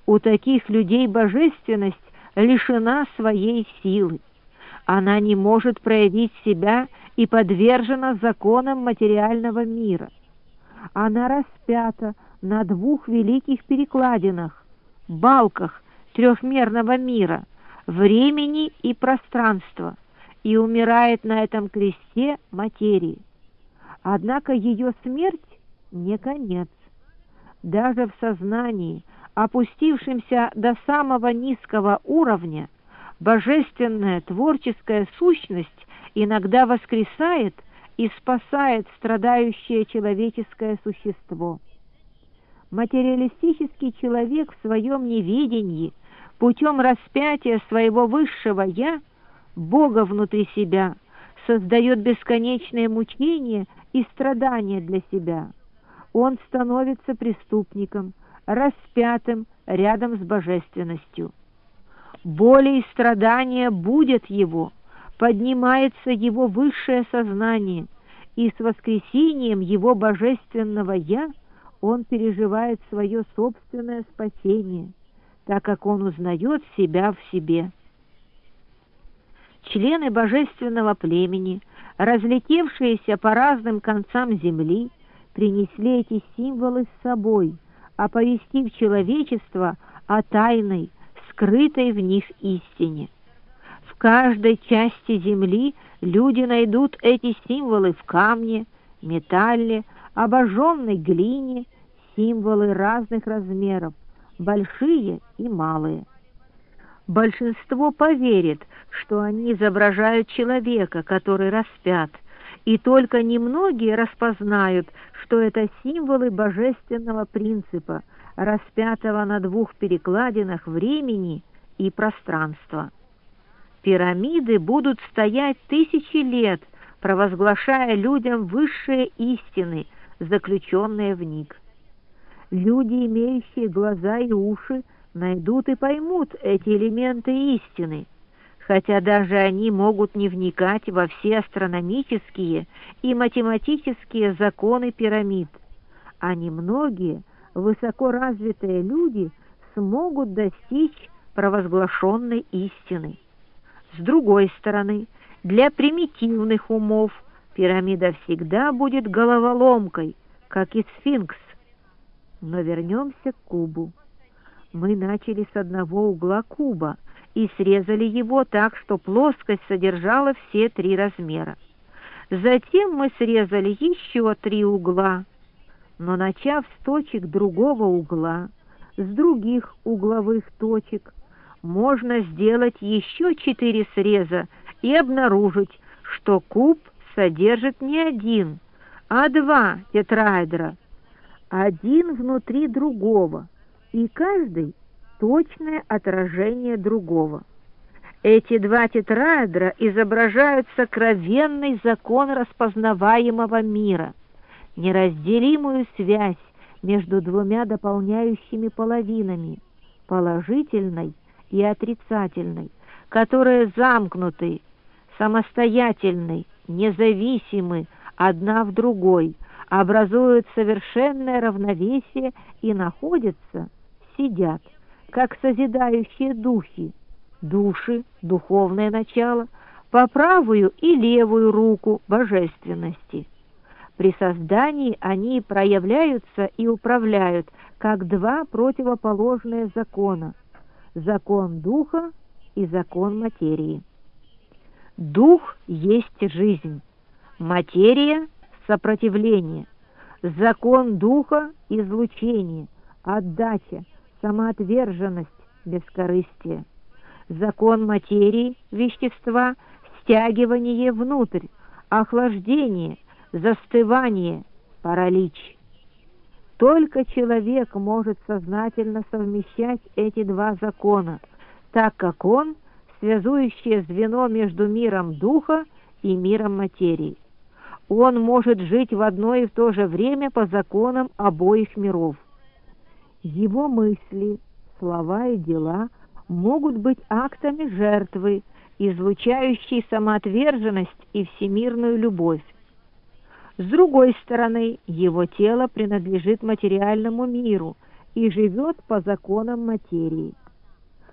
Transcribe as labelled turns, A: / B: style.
A: У таких людей божественность лишена своей силы. Она не может проявить себя и подвержена законам материального мира. Она распята на двух великих перекладинах, балках трехмерного мира, времени и пространства, и умирает на этом кресте материи. Однако ее смерть не конец. Даже в сознании, опустившемся до самого низкого уровня, божественная творческая сущность иногда воскресает и спасает страдающее человеческое существо. Материалистический человек в своем неведении путем распятия своего высшего «я», Бога внутри себя, создает бесконечные мучения и страдания для себя. Он становится преступником, распятым рядом с божественностью. Боли и страдания будят его, поднимается его высшее сознание, и с воскресением его божественного «я» он переживает свое собственное спасение, так как он узнает себя в себе. Члены божественного племени, разлетевшиеся по разным концам земли, принесли эти символы с собой, оповестив человечество о тайной, скрытой в них истине. В каждой части земли люди найдут эти символы в камне, металле, обожженной глине, символы разных размеров, большие и малые. Большинство поверит, что они изображают человека, который распят, и только немногие распознают, что это символы божественного принципа, распятого на двух перекладинах времени и пространства. Пирамиды будут стоять тысячи лет, провозглашая людям высшие истины, заключенные в них. Люди, имеющие глаза и уши, найдут и поймут эти элементы истины, хотя даже они могут не вникать во все астрономические и математические законы пирамид, а немногие высокоразвитые люди смогут достичь провозглашенной истины. С другой стороны, для примитивных умов пирамида всегда будет головоломкой, как и сфинкс. Но вернемся к кубу. Мы начали с одного угла куба и срезали его так, что плоскость содержала все три размера. Затем мы срезали еще 3 угла, но начав с точек другого угла, с других угловых точек, можно сделать еще 4 среза и обнаружить, что куб содержит не 1, а 2 тетраэдра, один внутри другого, и каждый точное отражение другого. Эти 2 тетраэдра изображают сокровенный закон распознаваемого мира, неразделимую связь между двумя дополняющими половинами, положительной и отрицательной, которые замкнуты, самостоятельны, независимы одна в другой, образуют совершенное равновесие и находятся, сидят, как созидающие духи, души, духовное начало, по правую и левую руку божественности. При создании они проявляются и управляют, как 2 противоположные закона – закон духа и закон материи. Дух есть жизнь, материя – сопротивление, закон духа – излучение, отдача, самоотверженность, бескорыстие. Закон материи, вещества – стягивание внутрь, охлаждение, застывание, паралич. Только человек может сознательно совмещать эти 2 закона, так как он – связующее звено между миром духа и миром материи. Он может жить в одно и в то же время по законам обоих миров. Его мысли, слова и дела могут быть актами жертвы, излучающей самоотверженность и всемирную любовь. С другой стороны, его тело принадлежит материальному миру, и живет по законам материи.